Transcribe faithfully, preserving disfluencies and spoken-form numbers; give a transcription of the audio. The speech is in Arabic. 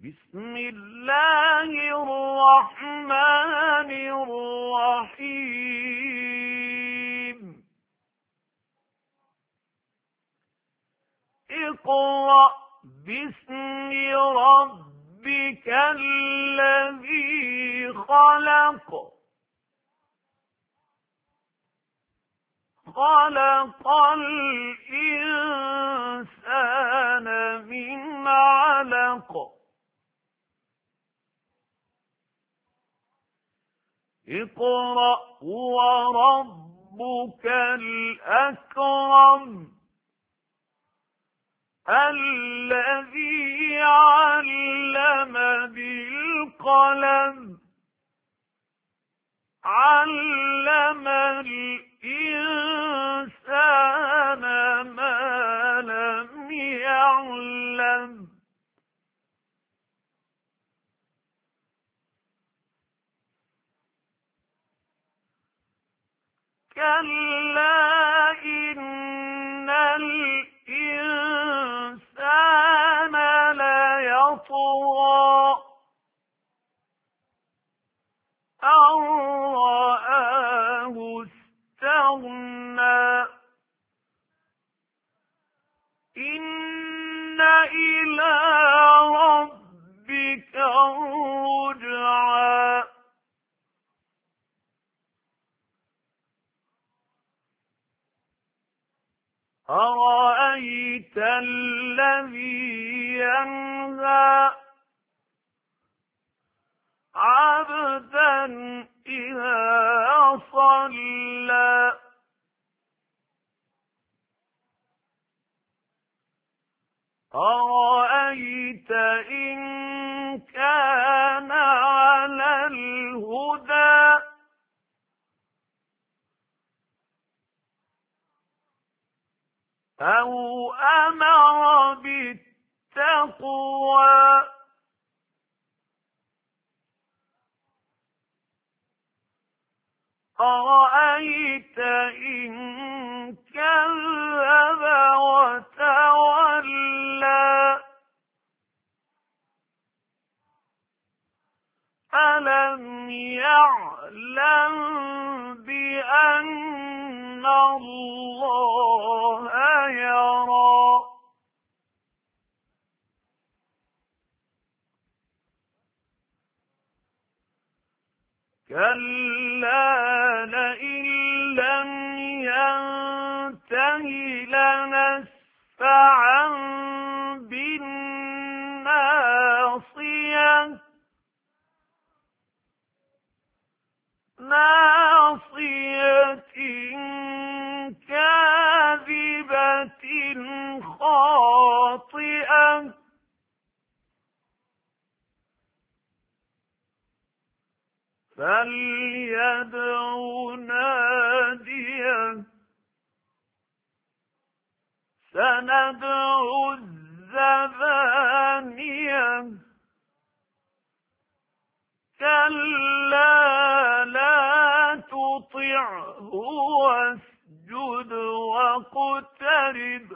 بسم الله الرحمن الرحيم اقرأ باسم ربك الذي خلق خلق الإنسان من علق اقرأ وربك الأكرم الذي علم بالقلم علم الإنسان ما لم يعلم كلا إن الإنسان ليطغى أن رآه استغنى إن إلى ربك الرجعى أرأيت الذي ينهى عبدا إذا صلى أرأيت إن كان على الهدى أو أمر بالتقوى أرأيت إن كذب وتولى ألم يعلم بأن الله يرى كلا لئن لم ينته لنسفعا بالناصية ناصية كاذبة خاطئة فليدع ناديه سندع الزبانية كلا لا تطعه واسجد واقترب